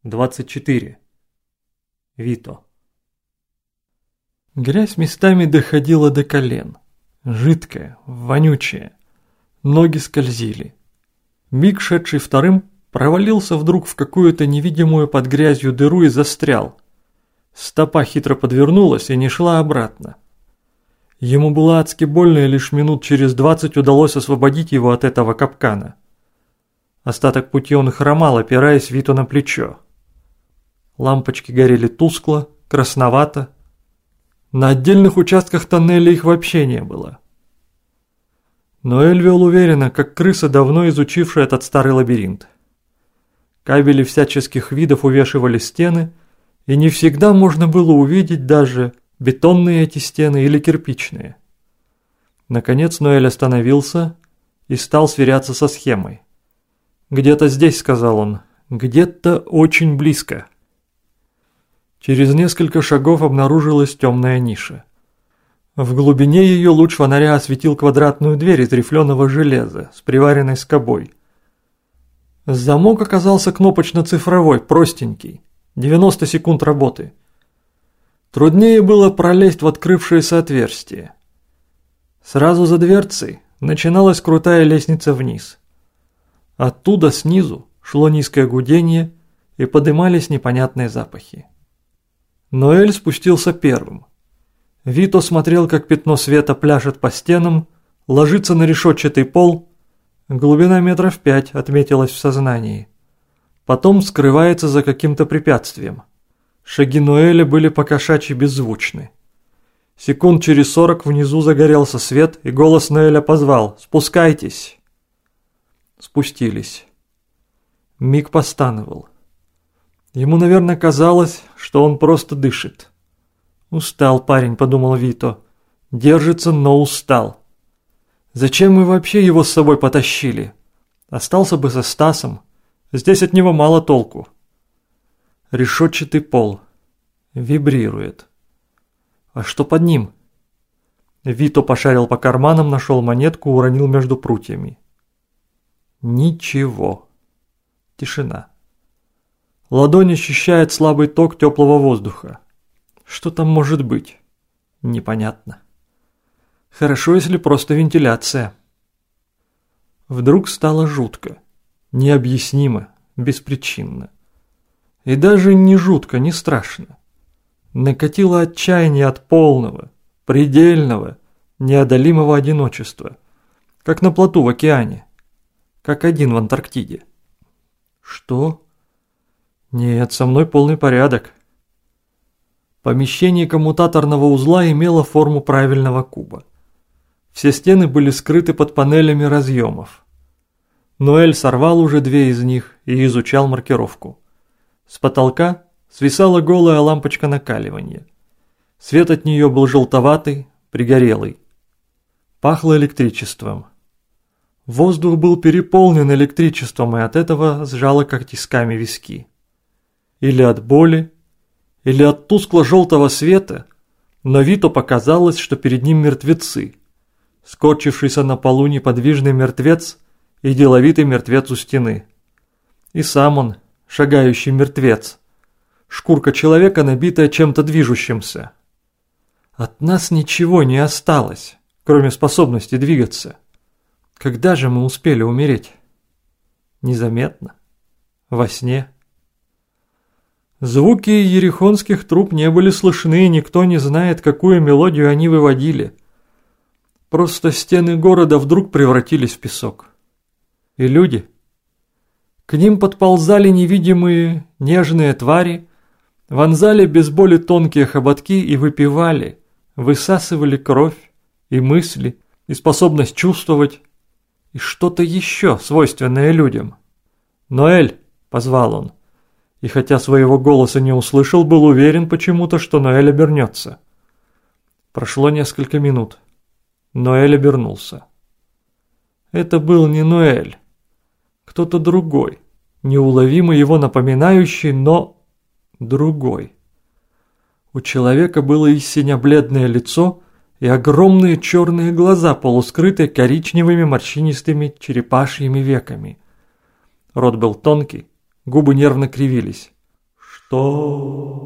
24. Вито. Грязь местами доходила до колен. Жидкая, вонючая. Ноги скользили. Мик, шедший вторым, провалился вдруг в какую-то невидимую под грязью дыру и застрял. Стопа хитро подвернулась и не шла обратно. Ему было адски больно, и лишь минут через 20 удалось освободить его от этого капкана. Остаток пути он хромал, опираясь Вито на плечо. Лампочки горели тускло, красновато. На отдельных участках тоннеля их вообще не было. Но Эль вел уверенно, как крыса, давно изучившая этот старый лабиринт. Кабели всяческих видов увешивали стены, и не всегда можно было увидеть даже, бетонные эти стены или кирпичные. Наконец Ноэль остановился и стал сверяться со схемой. «Где-то здесь», — сказал он, — «где-то очень близко». Через несколько шагов обнаружилась темная ниша. В глубине ее луч фонаря осветил квадратную дверь из рифленого железа с приваренной скобой. Замок оказался кнопочно-цифровой, простенький, 90 секунд работы. Труднее было пролезть в открывшееся отверстие. Сразу за дверцей начиналась крутая лестница вниз. Оттуда снизу шло низкое гудение и подымались непонятные запахи. Ноэль спустился первым. Вито смотрел, как пятно света пляшет по стенам, ложится на решетчатый пол. Глубина 5 метров, отметилась в сознании. Потом скрывается за каким-то препятствием. Шаги Ноэля были по-кошачьи беззвучны. Секунд через 40 внизу загорелся свет, и голос Ноэля позвал: «Спускайтесь!» Спустились. Мик постановал. Ему, наверное, казалось, что он просто дышит. «Устал парень», — подумал Вито. «Держится, но устал. Зачем мы вообще его с собой потащили? Остался бы со Стасом. Здесь от него мало толку». Решетчатый пол. Вибрирует. А что под ним? Вито пошарил по карманам, нашел монетку, уронил между прутьями. Ничего. Тишина. Ладонь ощущает слабый ток теплого воздуха. Что там может быть? Непонятно. Хорошо, если просто вентиляция. Вдруг стало жутко. Необъяснимо, беспричинно. И даже не жутко, не страшно. Накатило отчаяние от полного, предельного, неодолимого одиночества. Как на плоту в океане. Как один в Антарктиде. Что? Нет, со мной полный порядок. Помещение коммутаторного узла имело форму правильного куба. Все стены были скрыты под панелями разъемов. Ноэль сорвал уже 2 из них и изучал маркировку. С потолка свисала голая лампочка накаливания. Свет от нее был желтоватый, пригорелый. Пахло электричеством. Воздух был переполнен электричеством, и от этого сжало как тисками виски. Или от боли, или от тускло-желтого света, но Вито показалось, что перед ним мертвецы. Скорчившийся на полу неподвижный мертвец и деловитый мертвец у стены. И сам он, шагающий мертвец. Шкурка человека, набитая чем-то движущимся. От нас ничего не осталось, кроме способности двигаться. Когда же мы успели умереть? Незаметно. Во сне. Звуки ерихонских труб не были слышны, и никто не знает, какую мелодию они выводили. Просто стены города вдруг превратились в песок. И люди? К ним подползали невидимые, нежные твари, вонзали без боли тонкие хоботки и выпивали, высасывали кровь и мысли, и способность чувствовать, и что-то еще, свойственное людям. «Ноэль!» – позвал он. И хотя своего голоса не услышал, был уверен почему-то, что Ноэль обернется. Прошло несколько минут. Ноэль обернулся. Это был не Ноэль. Кто-то другой, неуловимо его напоминающий, но другой. У человека было истинно бледное лицо и огромные черные глаза, полускрытые коричневыми морщинистыми черепашьими веками. Рот был тонкий, губы нервно кривились. Что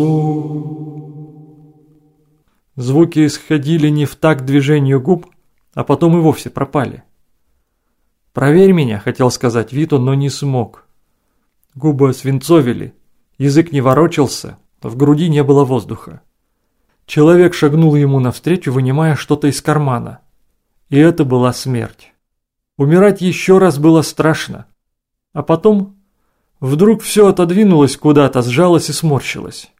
Звуки исходили не в такт движению губ, а потом и вовсе пропали. «Проверь меня», — хотел сказать Вито, но не смог. Губы освинцовили, язык не ворочался, в груди не было воздуха. Человек шагнул ему навстречу, вынимая что-то из кармана. И это была смерть. Умирать еще раз было страшно. А потом вдруг все отодвинулось куда-то, сжалось и сморщилось.